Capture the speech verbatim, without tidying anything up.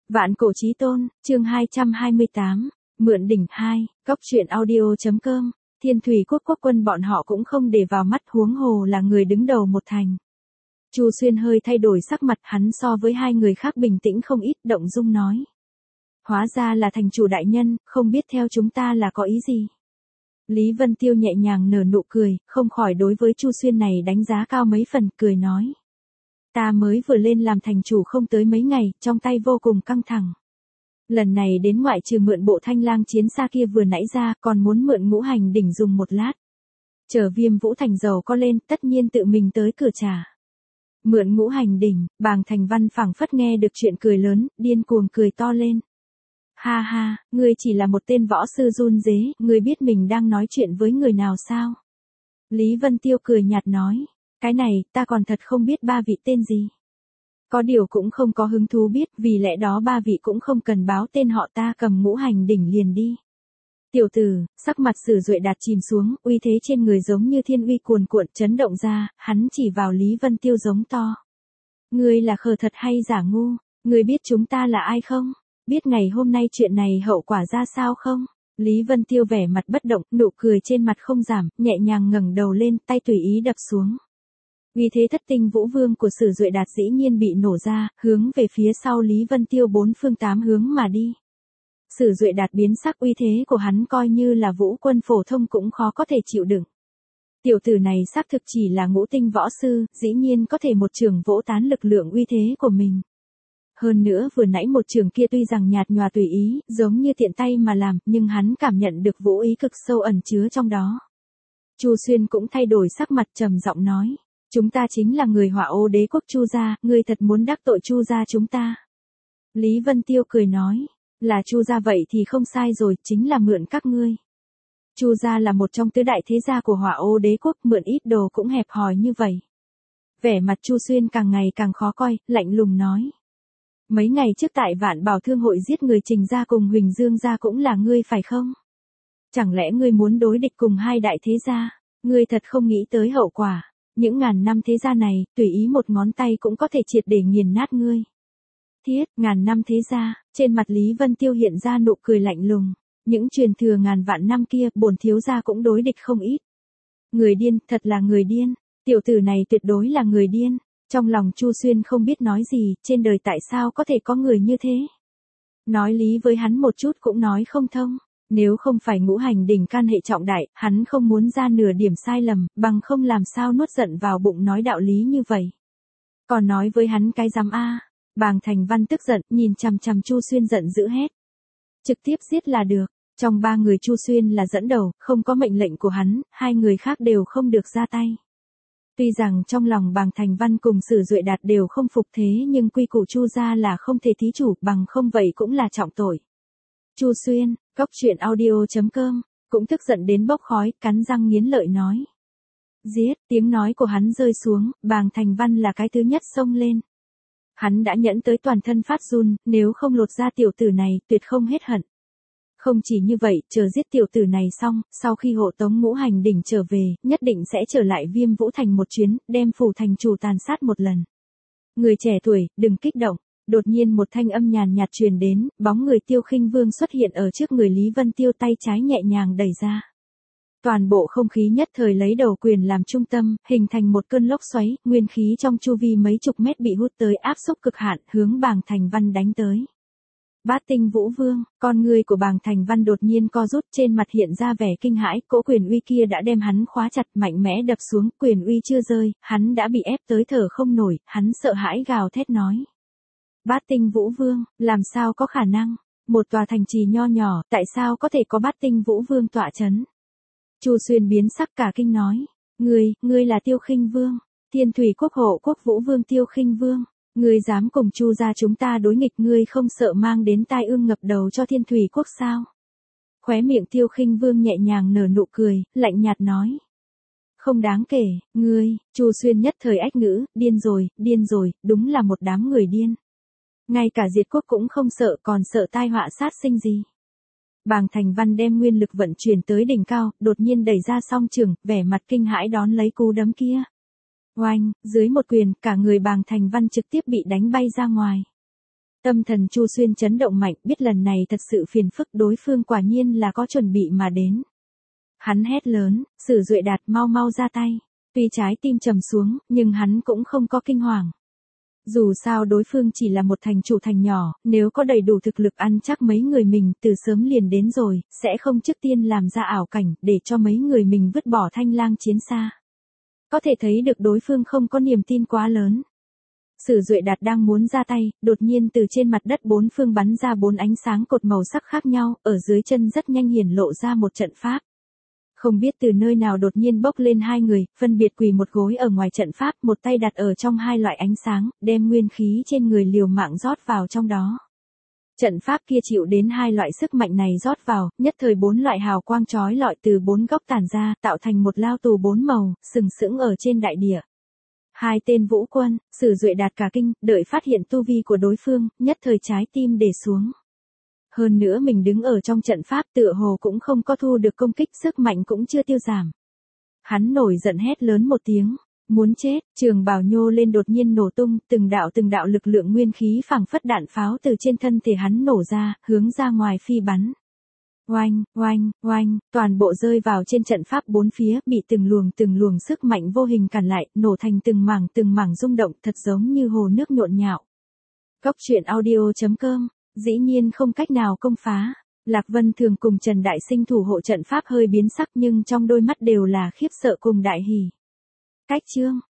Vạn cổ chí tôn, chương hai trăm hai mươi tám, mượn đỉnh hai, cóc truyện audio.com, Thiên Thủy Quốc quốc quân bọn họ cũng không để vào mắt, huống hồ là người đứng đầu một thành. Chu Xuyên hơi thay đổi sắc mặt, hắn so với hai người khác bình tĩnh không ít, động dung nói. Hóa ra là thành chủ đại nhân, không biết theo chúng ta là có ý gì. Lý Vân Tiêu nhẹ nhàng nở nụ cười, không khỏi đối với Chu Xuyên này đánh giá cao mấy phần, cười nói. Ta mới vừa lên làm thành chủ không tới mấy ngày, trong tay vô cùng căng thẳng. Lần này đến ngoại trừ mượn bộ thanh lang chiến xa kia vừa nãy ra, còn muốn mượn ngũ hành đỉnh dùng một lát. Chờ Viêm Vũ Thành giàu có lên, tất nhiên tự mình tới cửa trả. Mượn ngũ hành đỉnh, Bàng Thành Văn phảng phất nghe được chuyện cười lớn, điên cuồng cười to lên. Ha ha, ngươi chỉ là một tên võ sư run rế, ngươi biết mình đang nói chuyện với người nào sao? Lý Vân Tiêu cười nhạt nói, cái này, ta còn thật không biết ba vị tên gì. Có điều cũng không có hứng thú biết, vì lẽ đó ba vị cũng không cần báo tên họ, ta cầm ngũ hành đỉnh liền đi. Tiểu tử, sắc mặt Sử Duệ Đạt chìm xuống, uy thế trên người giống như thiên uy cuồn cuộn chấn động ra, hắn chỉ vào Lý Vân Tiêu giống to. Ngươi là khờ thật hay giả ngu, ngươi biết chúng ta là ai không? Biết ngày hôm nay chuyện này hậu quả ra sao không? Lý Vân Tiêu vẻ mặt bất động, nụ cười trên mặt không giảm, nhẹ nhàng ngẩng đầu lên, tay tùy ý đập xuống. Vì thế thất tinh vũ vương của Sử Duệ Đạt dĩ nhiên bị nổ ra, hướng về phía sau Lý Vân Tiêu bốn phương tám hướng mà đi. Sử Duệ Đạt biến sắc, uy thế của hắn coi như là vũ quân phổ thông cũng khó có thể chịu đựng. Tiểu tử này xác thực chỉ là ngũ tinh võ sư, dĩ nhiên có thể một trường vỗ tán lực lượng uy thế của mình. Hơn nữa vừa nãy một trường kia tuy rằng nhạt nhòa tùy ý, giống như tiện tay mà làm, nhưng hắn cảm nhận được vũ ý cực sâu ẩn chứa trong đó. Chu Xuyên cũng thay đổi sắc mặt, trầm giọng nói. Chúng ta chính là người Hỏa Ô Đế quốc Chu gia, ngươi thật muốn đắc tội Chu gia chúng ta. Lý Vân Tiêu cười nói, là Chu gia vậy thì không sai rồi, chính là mượn các ngươi. Chu gia là một trong tứ đại thế gia của Hỏa Ô Đế quốc, mượn ít đồ cũng hẹp hòi như vậy. Vẻ mặt Chu Xuyên càng ngày càng khó coi, lạnh lùng nói. Mấy ngày trước tại Vạn Bảo Thương hội giết người Trình gia cùng Huỳnh Dương gia cũng là ngươi phải không? Chẳng lẽ ngươi muốn đối địch cùng hai đại thế gia? Ngươi thật không nghĩ tới hậu quả. Những ngàn năm thế gia này, tùy ý một ngón tay cũng có thể triệt để nghiền nát ngươi. Thiết, ngàn năm thế gia, trên mặt Lý Vân Tiêu hiện ra nụ cười lạnh lùng. Những truyền thừa ngàn vạn năm kia, bổn thiếu gia cũng đối địch không ít. Người điên, thật là người điên. Tiểu tử này tuyệt đối là người điên. Trong lòng Chu Xuyên không biết nói gì, trên đời tại sao có thể có người như thế. Nói lý với hắn một chút cũng nói không thông. Nếu không phải ngũ hành đỉnh can hệ trọng đại, hắn không muốn ra nửa điểm sai lầm, bằng không làm sao nuốt giận vào bụng nói đạo lý như vậy. Còn nói với hắn cái dám a, Bàng Thành Văn tức giận, nhìn chằm chằm Chu Xuyên giận dữ hét. Trực tiếp giết là được, trong ba người Chu Xuyên là dẫn đầu, không có mệnh lệnh của hắn, hai người khác đều không được ra tay. Tuy rằng trong lòng Bàng Thành Văn cùng Sử Duệ Đạt đều không phục thế nhưng quy củ Chu gia là không thể thí chủ, bằng không vậy cũng là trọng tội. Chu Xuyên, cóc truyện audio.com, cũng tức giận đến bốc khói, cắn răng nghiến lợi nói. Giết, tiếng nói của hắn rơi xuống, Bàng Thành Văn là cái thứ nhất xông lên. Hắn đã nhẫn tới toàn thân phát run, nếu không lột ra tiểu tử này, tuyệt không hết hận. Không chỉ như vậy, chờ giết tiểu tử này xong, sau khi hộ tống ngũ hành đỉnh trở về, nhất định sẽ trở lại Viêm Vũ Thành một chuyến, đem phủ thành chủ tàn sát một lần. Người trẻ tuổi, đừng kích động. Đột nhiên một thanh âm nhàn nhạt truyền đến, bóng người Tiêu Khinh Vương xuất hiện ở trước người Lý Vân Tiêu, tay trái nhẹ nhàng đẩy ra. Toàn bộ không khí nhất thời lấy đầu quyền làm trung tâm, hình thành một cơn lốc xoáy, nguyên khí trong chu vi mấy chục mét bị hút tới áp xúc cực hạn, hướng Bàng Thành Văn đánh tới. Bát tinh Vũ Vương, con người của Bàng Thành Văn đột nhiên co rút, trên mặt hiện ra vẻ kinh hãi, cỗ quyền uy kia đã đem hắn khóa chặt, mạnh mẽ đập xuống, quyền uy chưa rơi, hắn đã bị ép tới thở không nổi, hắn sợ hãi gào thét nói. Bát tinh Vũ Vương, làm sao có khả năng? Một tòa thành trì nho nhỏ, tại sao có thể có bát tinh Vũ Vương tọa chấn? Chu Xuyên biến sắc cả kinh nói, ngươi, ngươi là Tiêu Khinh Vương, Thiên Thủy Quốc hộ quốc Vũ Vương Tiêu Khinh Vương, ngươi dám cùng Chu gia chúng ta đối nghịch, ngươi không sợ mang đến tai ương ngập đầu cho Thiên Thủy Quốc sao? Khóe miệng Tiêu Khinh Vương nhẹ nhàng nở nụ cười, lạnh nhạt nói. Không đáng kể, ngươi, Chu Xuyên nhất thời ách ngữ, điên rồi, điên rồi, đúng là một đám người điên. Ngay cả diệt quốc cũng không sợ, còn sợ tai họa sát sinh gì. Bàng Thành Văn đem nguyên lực vận chuyển tới đỉnh cao, đột nhiên đẩy ra song trường, vẻ mặt kinh hãi đón lấy cú đấm kia. Oanh, dưới một quyền, cả người Bàng Thành Văn trực tiếp bị đánh bay ra ngoài. Tâm thần Chu Xuyên chấn động mạnh, biết lần này thật sự phiền phức, đối phương quả nhiên là có chuẩn bị mà đến. Hắn hét lớn, Sử Duệ Đạt mau mau ra tay. Tuy trái tim trầm xuống, nhưng hắn cũng không có kinh hoàng. Dù sao đối phương chỉ là một thành chủ thành nhỏ, nếu có đầy đủ thực lực ăn chắc mấy người mình từ sớm liền đến rồi, sẽ không trước tiên làm ra ảo cảnh để cho mấy người mình vứt bỏ Thanh Lang chiến xa. Có thể thấy được đối phương không có niềm tin quá lớn. Sử Duệ Đạt đang muốn ra tay, đột nhiên từ trên mặt đất bốn phương bắn ra bốn ánh sáng cột màu sắc khác nhau, ở dưới chân rất nhanh hiển lộ ra một trận pháp. Không biết từ nơi nào đột nhiên bốc lên hai người, phân biệt quỳ một gối ở ngoài trận pháp, một tay đặt ở trong hai loại ánh sáng, đem nguyên khí trên người liều mạng rót vào trong đó. Trận pháp kia chịu đến hai loại sức mạnh này rót vào, nhất thời bốn loại hào quang chói lọi từ bốn góc tản ra, tạo thành một lao tù bốn màu, sừng sững ở trên đại địa. Hai tên vũ quân, Sử Duệ Đạt cả kinh, đợi phát hiện tu vi của đối phương, nhất thời trái tim để xuống. Hơn nữa mình đứng ở trong trận pháp tựa hồ cũng không có thu được công kích, sức mạnh cũng chưa tiêu giảm. Hắn nổi giận hét lớn một tiếng, muốn chết, trường bào nhô lên đột nhiên nổ tung, từng đạo từng đạo lực lượng nguyên khí phảng phất đạn pháo từ trên thân thể hắn nổ ra, hướng ra ngoài phi bắn. Oanh, oanh, oanh, toàn bộ rơi vào trên trận pháp bốn phía, bị từng luồng từng luồng sức mạnh vô hình cản lại, nổ thành từng mảng từng mảng rung động, thật giống như hồ nước nhộn nhạo. Cốc truyện audio chấm com, dĩ nhiên không cách nào công phá. Lạc Vân Thường cùng Trần Đại Sinh thủ hộ trận pháp hơi biến sắc nhưng trong đôi mắt đều là khiếp sợ cùng đại hỉ. Cách chương